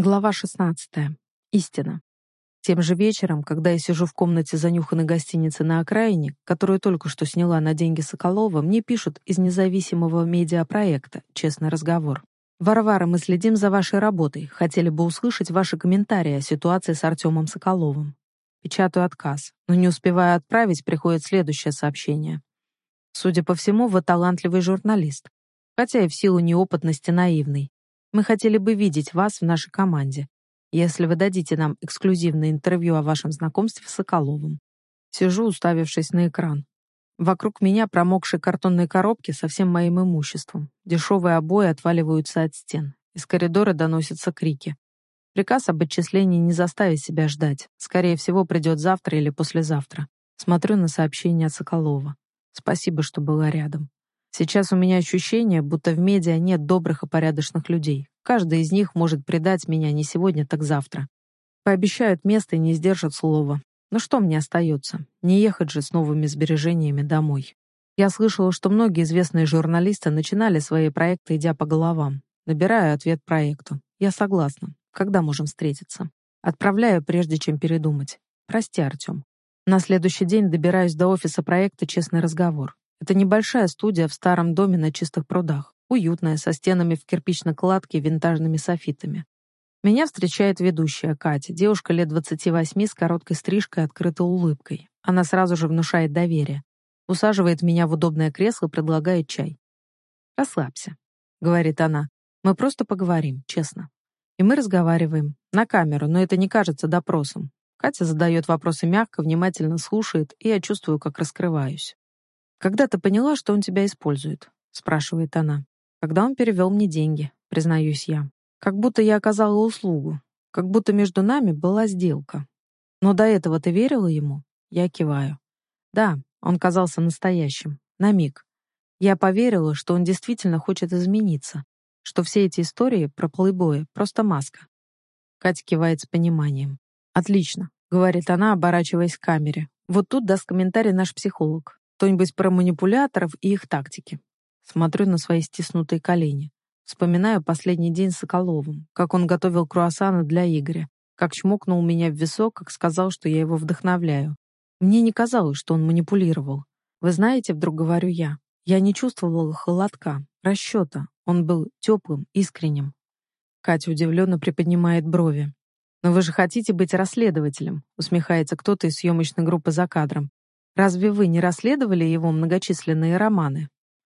Глава 16. Истина. Тем же вечером, когда я сижу в комнате занюханной гостиницы на окраине, которую только что сняла на деньги Соколова, мне пишут из независимого медиапроекта «Честный разговор». «Варвара, мы следим за вашей работой. Хотели бы услышать ваши комментарии о ситуации с Артемом Соколовым». Печатаю отказ, но не успевая отправить, приходит следующее сообщение. «Судя по всему, вы талантливый журналист, хотя и в силу неопытности наивный. Мы хотели бы видеть вас в нашей команде, если вы дадите нам эксклюзивное интервью о вашем знакомстве с Соколовым». Сижу, уставившись на экран. Вокруг меня промокшие картонные коробки со всем моим имуществом. Дешевые обои отваливаются от стен. Из коридора доносятся крики. Приказ об отчислении не заставит себя ждать. Скорее всего, придет завтра или послезавтра. Смотрю на сообщение от Соколова. Спасибо, что была рядом. Сейчас у меня ощущение, будто в медиа нет добрых и порядочных людей. Каждый из них может предать меня не сегодня, так завтра. Пообещают место и не сдержат слова. Но что мне остается? Не ехать же с новыми сбережениями домой. Я слышала, что многие известные журналисты начинали свои проекты, идя по головам. Набираю ответ проекту. Я согласна. Когда можем встретиться? Отправляю, прежде чем передумать. Прости, Артем. На следующий день добираюсь до офиса проекта «Честный разговор». Это небольшая студия в старом доме на Чистых прудах, уютная, со стенами в кирпичной кладке и винтажными софитами. Меня встречает ведущая Катя, девушка лет 28 с короткой стрижкой и открытой улыбкой. Она сразу же внушает доверие. Усаживает меня в удобное кресло и предлагает чай. «Расслабься», — говорит она. «Мы просто поговорим, честно». И мы разговариваем. На камеру, но это не кажется допросом. Катя задает вопросы мягко, внимательно слушает, и я чувствую, как раскрываюсь. «Когда ты поняла, что он тебя использует?» — спрашивает она. «Когда он перевел мне деньги», — признаюсь я. «Как будто я оказала услугу. Как будто между нами была сделка. Но до этого ты верила ему?» Я киваю. «Да, он казался настоящим. На миг. Я поверила, что он действительно хочет измениться, что все эти истории про плейбоя — просто маска». Катя кивает с пониманием. «Отлично», — говорит она, оборачиваясь к камере. «Вот тут даст комментарий наш психолог. Кто-нибудь про манипуляторов и их тактики». Смотрю на свои стиснутые колени. Вспоминаю последний день с Соколовым, как он готовил круассаны для Игоря, как чмокнул меня в висок, как сказал, что я его вдохновляю. Мне не казалось, что он манипулировал. «Вы знаете, вдруг говорю я не чувствовала холодка, расчета. Он был теплым, искренним». Катя удивленно приподнимает брови. «Но вы же хотите быть расследователем», усмехается кто-то из съемочной группы за кадром. «Разве вы не расследовали его многочисленные романы?»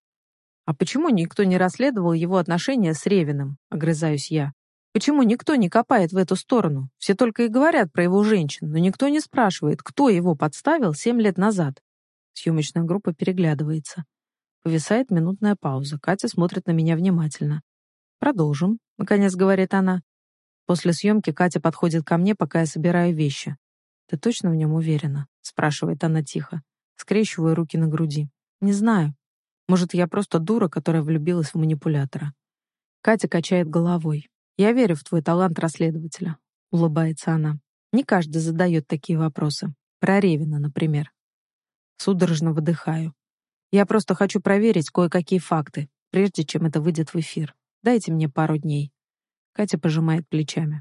«А почему никто не расследовал его отношения с Ревиным?» — огрызаюсь я. «Почему никто не копает в эту сторону? Все только и говорят про его женщин, но никто не спрашивает, кто его подставил 7 лет назад». Съемочная группа переглядывается. Повисает минутная пауза. Катя смотрит на меня внимательно. «Продолжим», — наконец говорит она. После съемки Катя подходит ко мне, пока я собираю вещи. «Ты точно в нем уверена?» — спрашивает она тихо. Скрещиваю руки на груди. «Не знаю. Может, я просто дура, которая влюбилась в манипулятора». Катя качает головой. «Я верю в твой талант расследователя», — улыбается она. «Не каждый задает такие вопросы. Про Ревина, например». Судорожно выдыхаю. «Я просто хочу проверить кое-какие факты, прежде чем это выйдет в эфир. Дайте мне пару дней». Катя пожимает плечами.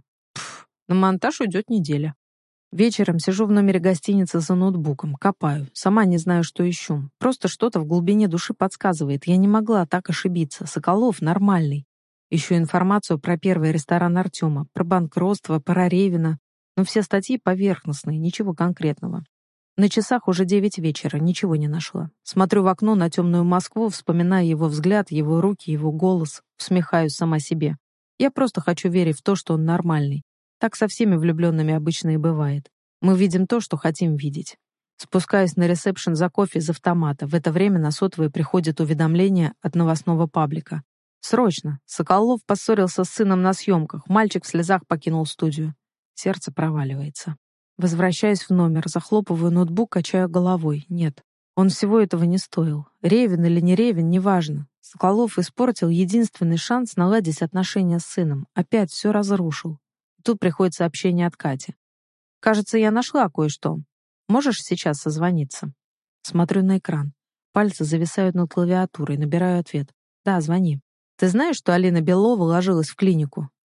На монтаж уйдет неделя. Вечером сижу в номере гостиницы за ноутбуком, копаю. Сама не знаю, что ищу. Просто что-то в глубине души подсказывает. Я не могла так ошибиться. Соколов нормальный. Ищу информацию про первый ресторан Артема, про банкротство, про Ревина. Но все статьи поверхностные, ничего конкретного. На часах уже 9 вечера, ничего не нашла. Смотрю в окно на темную Москву, вспоминая его взгляд, его руки, его голос. Усмехаюсь сама себе. Я просто хочу верить в то, что он нормальный. Так со всеми влюбленными обычно и бывает. Мы видим то, что хотим видеть. Спускаюсь на ресепшн за кофе из автомата. В это время на сотовый приходит уведомление от новостного паблика. «Срочно! Соколов поссорился с сыном на съемках. Мальчик в слезах покинул студию». Сердце проваливается. Возвращаюсь в номер, захлопываю ноутбук, качаю головой. Нет, он всего этого не стоил. Ревин или не Ревин, неважно. Соколов испортил единственный шанс наладить отношения с сыном. Опять все разрушил. Тут приходит сообщение от Кати. «Кажется, я нашла кое-что. Можешь сейчас созвониться?» Смотрю на экран. Пальцы зависают над клавиатурой, набираю ответ. «Да, звони. Ты знаешь, что Алина Белова ложилась в клинику?»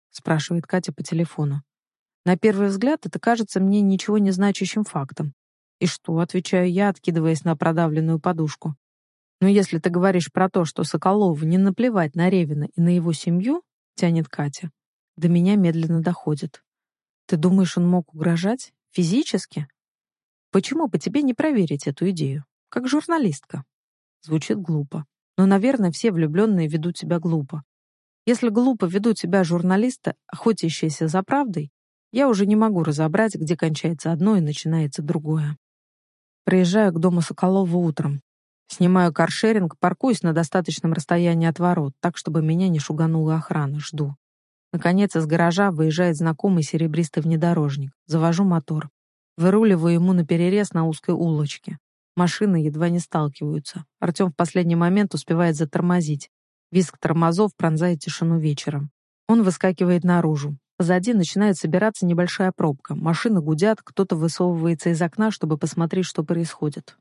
— спрашивает Катя по телефону. На первый взгляд это кажется мне ничего не значащим фактом. «И что?» — отвечаю я, откидываясь на продавленную подушку. «Но если ты говоришь про то, что Соколову не наплевать на Ревина и на его семью», — тянет Катя, до меня медленно доходит. «Ты думаешь, он мог угрожать? Физически? Почему бы тебе не проверить эту идею? Как журналистка?» Звучит глупо. Но, наверное, все влюбленные ведут себя глупо. Если глупо ведут себя журналисты, охотящиеся за правдой, я уже не могу разобрать, где кончается одно и начинается другое. Приезжаю к дому Соколова утром. Снимаю каршеринг, паркуюсь на достаточном расстоянии от ворот, так, чтобы меня не шуганула охрана. Жду. Наконец, из гаража выезжает знакомый серебристый внедорожник. Завожу мотор. Выруливаю ему наперерез на узкой улочке. Машины едва не сталкиваются. Артем в последний момент успевает затормозить. Визг тормозов пронзает тишину вечером. Он выскакивает наружу. Позади начинает собираться небольшая пробка. Машины гудят, кто-то высовывается из окна, чтобы посмотреть, что происходит.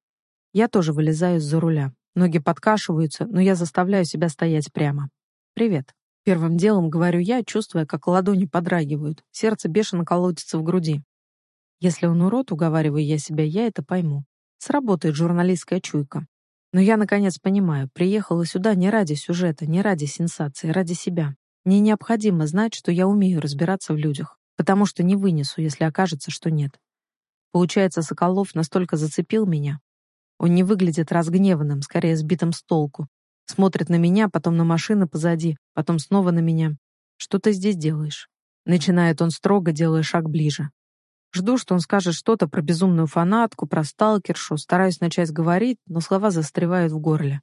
Я тоже вылезаю из-за руля. Ноги подкашиваются, но я заставляю себя стоять прямо. «Привет». Первым делом говорю я, чувствуя, как ладони подрагивают. Сердце бешено колотится в груди. Если он урод, уговариваю я себя, я это пойму. Сработает журналистская чуйка. Но я, наконец, понимаю, приехала сюда не ради сюжета, не ради сенсации, ради себя. Мне необходимо знать, что я умею разбираться в людях, потому что не вынесу, если окажется, что нет. Получается, Соколов настолько зацепил меня. Он не выглядит разгневанным, скорее сбитым с толку. Смотрит на меня, потом на машины позади, потом снова на меня. «Что ты здесь делаешь?» Начинает он строго, делая шаг ближе. Жду, что он скажет что-то про безумную фанатку, про сталкершу, стараюсь начать говорить, но слова застревают в горле.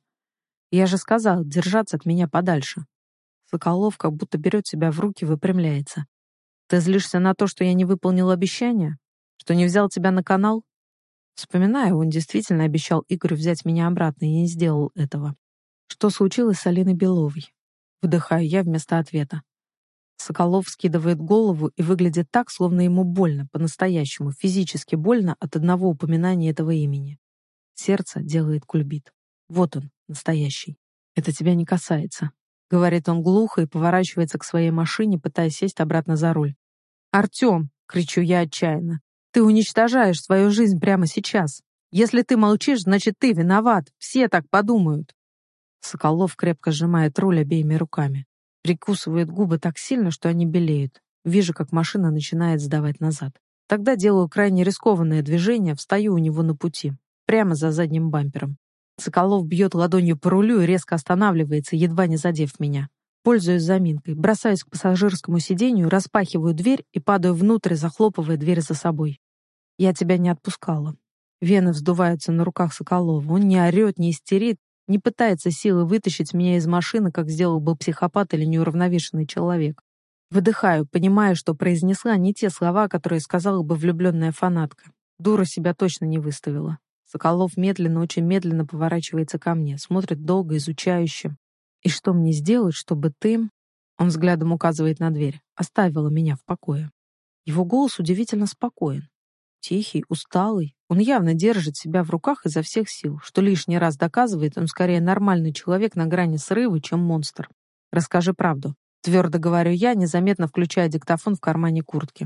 Я же сказал держаться от меня подальше. Соколов как будто берет себя в руки, выпрямляется. Ты злишься на то, что я не выполнил обещание? Что не взял тебя на канал? Вспоминаю, он действительно обещал Игорю взять меня обратно и не сделал этого. Что случилось с Алиной Беловой? Выдыхаю я вместо ответа. Соколов скидывает голову и выглядит так, словно ему больно, по-настоящему, физически больно от одного упоминания этого имени. Сердце делает кульбит. Вот он, настоящий. «Это тебя не касается», — говорит он глухо и поворачивается к своей машине, пытаясь сесть обратно за руль. «Артем!» — кричу я отчаянно. «Ты уничтожаешь свою жизнь прямо сейчас. Если ты молчишь, значит, ты виноват. Все так подумают». Соколов крепко сжимает руль обеими руками. Прикусывает губы так сильно, что они белеют. Вижу, как машина начинает сдавать назад. Тогда делаю крайне рискованное движение, встаю у него на пути, прямо за задним бампером. Соколов бьет ладонью по рулю и резко останавливается, едва не задев меня. Пользуюсь заминкой, бросаюсь к пассажирскому сиденью, распахиваю дверь и падаю внутрь, захлопывая дверь за собой. Я тебя не отпускала. Вены вздуваются на руках Соколова. Он не орет, не истерит, не пытается силой вытащить меня из машины, как сделал бы психопат или неуравновешенный человек. Выдыхаю, понимая, что произнесла не те слова, которые сказала бы влюбленная фанатка. Дура себя точно не выставила. Соколов медленно, очень медленно поворачивается ко мне, смотрит долго, изучающе. «И что мне сделать, чтобы ты...» Он взглядом указывает на дверь. «Оставила меня в покое». Его голос удивительно спокоен. Тихий, усталый. Он явно держит себя в руках изо всех сил, что лишний раз доказывает, он скорее нормальный человек на грани срыва, чем монстр. «Расскажи правду», — твердо говорю я, незаметно включая диктофон в кармане куртки.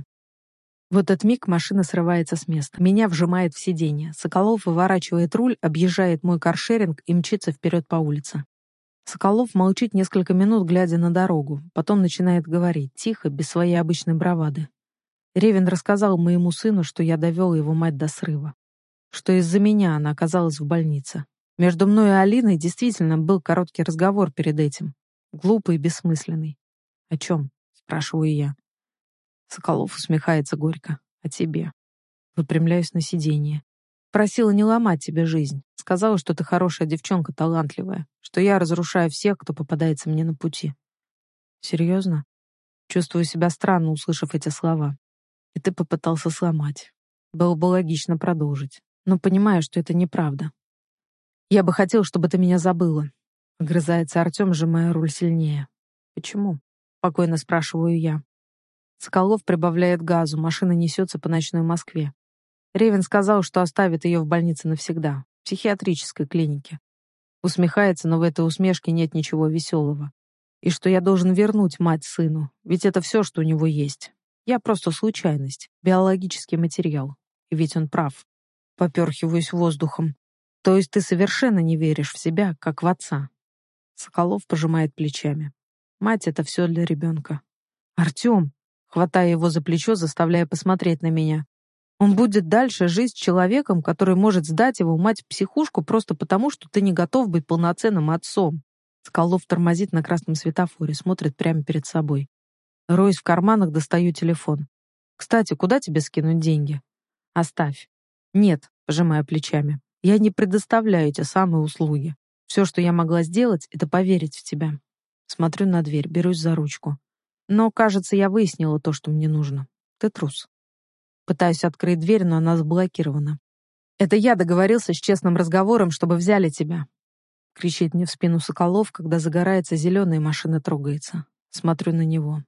В этот миг машина срывается с места. Меня вжимает в сиденье. Соколов выворачивает руль, объезжает мой каршеринг и мчится вперед по улице. Соколов молчит несколько минут, глядя на дорогу. Потом начинает говорить, тихо, без своей обычной бравады. Ревин рассказал моему сыну, что я довел его мать до срыва. Что из-за меня она оказалась в больнице. Между мной и Алиной действительно был короткий разговор перед этим. Глупый и бессмысленный. «О чем?» — спрашиваю я. Соколов усмехается горько. «О тебе». Выпрямляюсь на сиденье. Просила не ломать тебе жизнь. Сказала, что ты хорошая девчонка, талантливая. Что я разрушаю всех, кто попадается мне на пути. Серьезно? Чувствую себя странно, услышав эти слова. И ты попытался сломать. Было бы логично продолжить. Но понимаю, что это неправда. Я бы хотел, чтобы ты меня забыла. Огрызается Артем, сжимая руль сильнее. Почему? Спокойно спрашиваю я. Соколов прибавляет газу, машина несется по ночной Москве. Ревин сказал, что оставит ее в больнице навсегда, в психиатрической клинике. Усмехается, но в этой усмешке нет ничего веселого. И что я должен вернуть мать сыну, ведь это все, что у него есть. Я просто случайность, биологический материал. И ведь он прав. Поперхиваюсь воздухом. То есть ты совершенно не веришь в себя, как в отца. Соколов пожимает плечами. Мать — это все для ребенка. Артем, хватая его за плечо, заставляя посмотреть на меня. Он будет дальше жить с человеком, который может сдать его мать в психушку просто потому, что ты не готов быть полноценным отцом. Соколов тормозит на красном светофоре, смотрит прямо перед собой. Роюсь в карманах, достаю телефон. Кстати, куда тебе скинуть деньги? Оставь. Нет, пожимая плечами. Я не предоставляю те самые услуги. Все, что я могла сделать, это поверить в тебя. Смотрю на дверь, берусь за ручку. Но, кажется, я выяснила то, что мне нужно. Ты трус. Пытаюсь открыть дверь, но она заблокирована. Это я договорился с честным разговором, чтобы взяли тебя. Кричит мне в спину Соколов, когда загорается зеленая и машина трогается. Смотрю на него.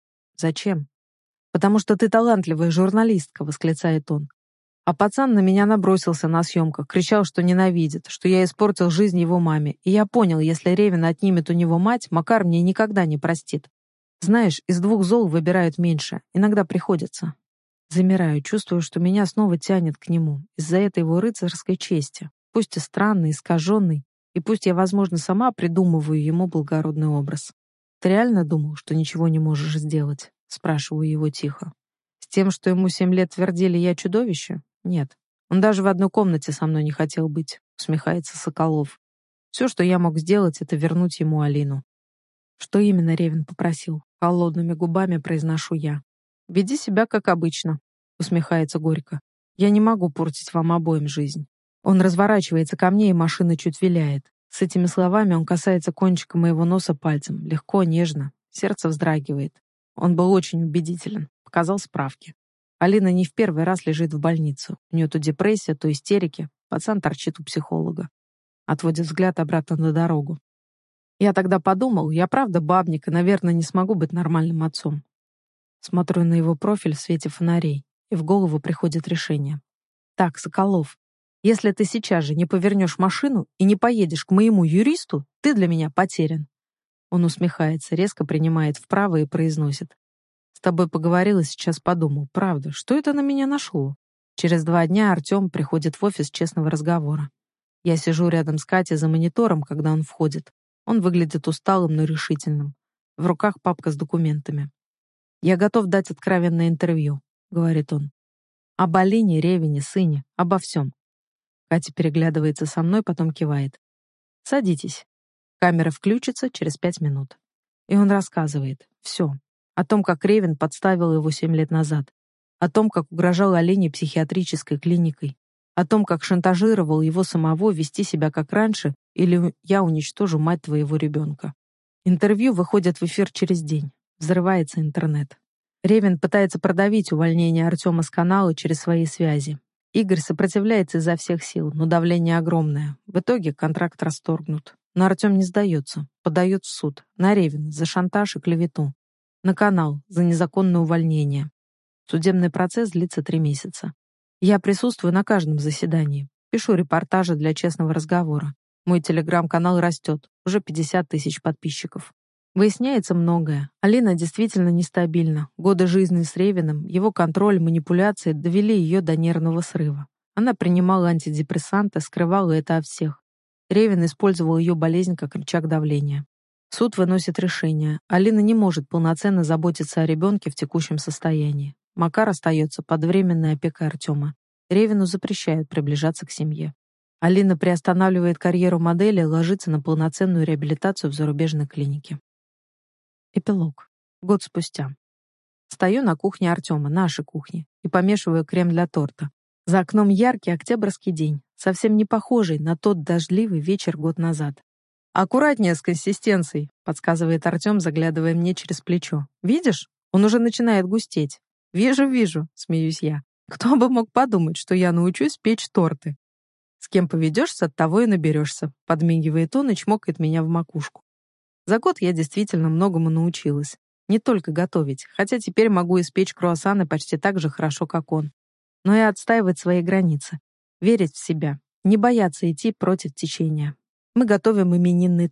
Зачем? Потому что ты талантливая журналистка, восклицает он. А пацан на меня набросился на съемках, кричал, что ненавидит, что я испортил жизнь его маме. И я понял, если Ревин отнимет у него мать, Макар мне никогда не простит. Знаешь, из двух зол выбирают меньше. Иногда приходится. Замираю, чувствую, что меня снова тянет к нему из-за этой его рыцарской чести, пусть и странной, искаженной, и пусть я, возможно, сама придумываю ему благородный образ. «Ты реально думал, что ничего не можешь сделать?» — спрашиваю его тихо. «С тем, что ему 7 лет твердили я чудовище? Нет. Он даже в одной комнате со мной не хотел быть», — усмехается Соколов. «Все, что я мог сделать, это вернуть ему Алину». «Что именно Ревин попросил?» — холодными губами произношу я. «Веди себя как обычно», — усмехается горько. «Я не могу портить вам обоим жизнь». Он разворачивается ко мне, и машина чуть виляет. С этими словами он касается кончика моего носа пальцем, легко, нежно. Сердце вздрагивает. Он был очень убедителен. Показал справки. Алина не в первый раз лежит в больницу. У нее то депрессия, то истерики. Пацан торчит у психолога. Отводит взгляд обратно на дорогу. Я тогда подумал, я правда бабник и, наверное, не смогу быть нормальным отцом. Смотрю на его профиль в свете фонарей, и в голову приходит решение. Так, Соколов, если ты сейчас же не повернешь машину и не поедешь к моему юристу, ты для меня потерян. Он усмехается, резко принимает вправо и произносит. С тобой поговорил и сейчас подумал, правда, что это на меня нашло? Через 2 дня Артем приходит в офис честного разговора. Я сижу рядом с Катей за монитором, когда он входит. Он выглядит усталым, но решительным. В руках папка с документами. «Я готов дать откровенное интервью», — говорит он. «Об Алине, Ревине, сыне, обо всем». Катя переглядывается со мной, потом кивает. «Садитесь. Камера включится через 5 минут». И он рассказывает. Все. О том, как Ревин подставил его 7 лет назад. О том, как угрожал Алине психиатрической клиникой. О том, как шантажировал его самого вести себя как раньше, или я уничтожу мать твоего ребенка. Интервью выходит в эфир через день. Взрывается интернет. Ревин пытается продавить увольнение Артема с канала через свои связи. Игорь сопротивляется изо всех сил, но давление огромное. В итоге контракт расторгнут. Но Артем не сдается, подает в суд. На Ревина за шантаж и клевету. На канал за незаконное увольнение. Судебный процесс длится 3 месяца. Я присутствую на каждом заседании. Пишу репортажи для честного разговора. Мой телеграм-канал растет. Уже 50 тысяч подписчиков. Выясняется многое. Алина действительно нестабильна. Годы жизни с Ревиным, его контроль, манипуляции довели ее до нервного срыва. Она принимала антидепрессанты, скрывала это от всех. Ревин использовал ее болезнь как рычаг давления. Суд выносит решение. Алина не может полноценно заботиться о ребенке в текущем состоянии. Макар остается под временной опекой Артема. Ревину запрещают приближаться к семье. Алина приостанавливает карьеру модели и ложится на полноценную реабилитацию в зарубежной клинике. Эпилог. Год спустя. Стою на кухне Артема, нашей кухни, и помешиваю крем для торта. За окном яркий октябрьский день, совсем не похожий на тот дождливый вечер год назад. «Аккуратнее с консистенцией», — подсказывает Артем, заглядывая мне через плечо. «Видишь? Он уже начинает густеть». «Вижу», — смеюсь я. «Кто бы мог подумать, что я научусь печь торты?» «С кем поведешься, от того и наберешься», — подмигивает он и чмокает меня в макушку. За год я действительно многому научилась. Не только готовить, хотя теперь могу испечь круассаны почти так же хорошо, как он. Но и отстаивать свои границы. Верить в себя. Не бояться идти против течения. Мы готовим именинный торт.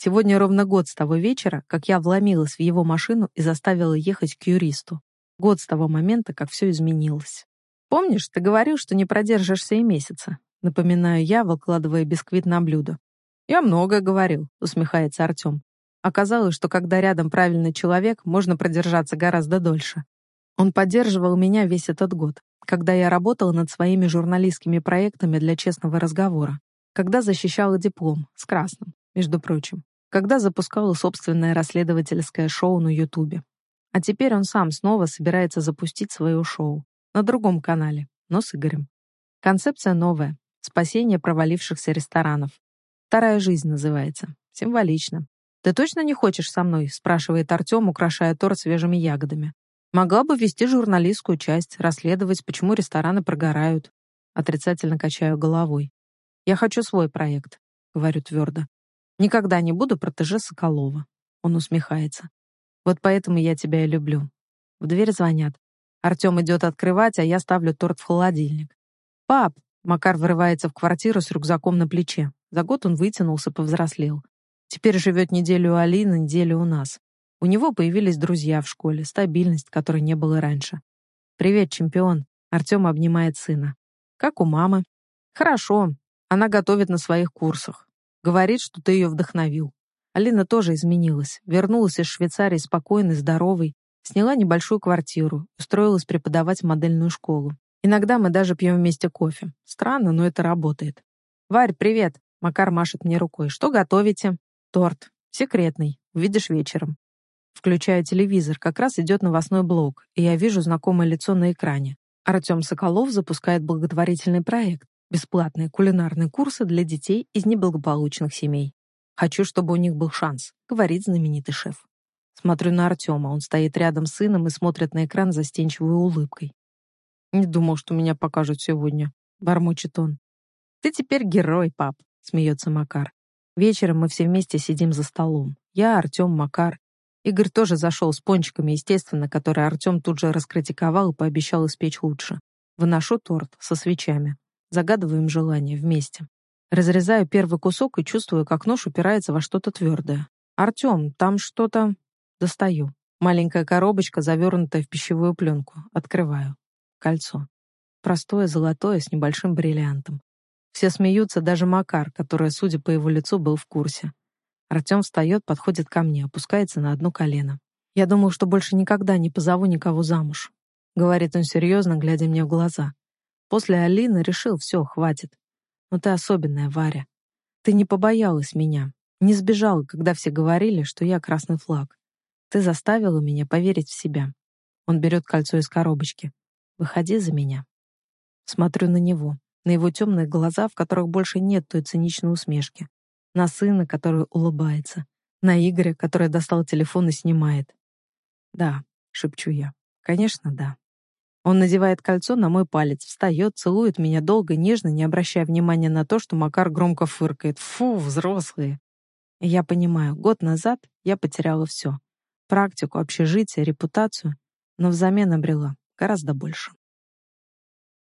Сегодня ровно год с того вечера, как я вломилась в его машину и заставила ехать к юристу. Год с того момента, как все изменилось. Помнишь, ты говорил, что не продержишься и месяца? Напоминаю я, выкладывая бисквит на блюдо. Я многое говорил, усмехается Артем. Оказалось, что когда рядом правильный человек, можно продержаться гораздо дольше. Он поддерживал меня весь этот год, когда я работала над своими журналистскими проектами для честного разговора, когда защищала диплом, с красным, между прочим, когда запускала собственное расследовательское шоу на Ютубе. А теперь он сам снова собирается запустить свое шоу на другом канале, но с Игорем. Концепция новая — спасение провалившихся ресторанов. «Вторая жизнь» называется. Символично. «Ты точно не хочешь со мной?» — спрашивает Артем, украшая торт свежими ягодами. «Могла бы вести журналистскую часть, расследовать, почему рестораны прогорают». Отрицательно качаю головой. «Я хочу свой проект», — говорю твердо. «Никогда не буду протеже Соколова». Он усмехается. «Вот поэтому я тебя и люблю». В дверь звонят. Артем идет открывать, а я ставлю торт в холодильник. «Пап!» — Макар врывается в квартиру с рюкзаком на плече. За год он вытянулся, повзрослел. Теперь живет неделю у Алины, неделю у нас. У него появились друзья в школе, стабильность, которой не было раньше. «Привет, чемпион!» — Артем обнимает сына. «Как у мамы?» «Хорошо. Она готовит на своих курсах. Говорит, что ты ее вдохновил». Алина тоже изменилась. Вернулась из Швейцарии спокойной, здоровой. Сняла небольшую квартиру. Устроилась преподавать в модельную школу. Иногда мы даже пьем вместе кофе. Странно, но это работает. «Варь, привет!» — Макар машет мне рукой. «Что готовите?» «Торт. Секретный. Увидишь вечером». Включаю телевизор. Как раз идет новостной блок, и я вижу знакомое лицо на экране. Артем Соколов запускает благотворительный проект. Бесплатные кулинарные курсы для детей из неблагополучных семей. «Хочу, чтобы у них был шанс», — говорит знаменитый шеф. Смотрю на Артема. Он стоит рядом с сыном и смотрит на экран застенчивой улыбкой. «Не думал, что меня покажут сегодня», — бормочет он. «Ты теперь герой, пап», — смеется Макар. Вечером мы все вместе сидим за столом. Я, Артем, Макар. Игорь тоже зашел с пончиками, естественно, которые Артем тут же раскритиковал и пообещал испечь лучше. Выношу торт со свечами. Загадываем желание вместе. Разрезаю первый кусок и чувствую, как нож упирается во что-то твердое. «Артем, там что-то...» Достаю. Маленькая коробочка, завернутая в пищевую пленку. Открываю. Кольцо. Простое, золотое, с небольшим бриллиантом. Все смеются, даже Макар, который, судя по его лицу, был в курсе. Артем встает, подходит ко мне, опускается на одно колено. «Я думал, что больше никогда не позову никого замуж», — говорит он серьезно, глядя мне в глаза. «После Алины решил, все, хватит. Но ты особенная, Варя. Ты не побоялась меня, не сбежала, когда все говорили, что я красный флаг. Ты заставила меня поверить в себя». Он берет кольцо из коробочки. «Выходи за меня». Смотрю на него, на его темные глаза, в которых больше нет той циничной усмешки. На сына, который улыбается. На Игоря, который достал телефон и снимает. «Да», — шепчу я. «Конечно, да». Он надевает кольцо на мой палец, встает, целует меня долго, нежно, не обращая внимания на то, что Макар громко фыркает. «Фу, взрослые!» И я понимаю, год назад я потеряла все. Практику, общежитие, репутацию, но взамен обрела гораздо больше.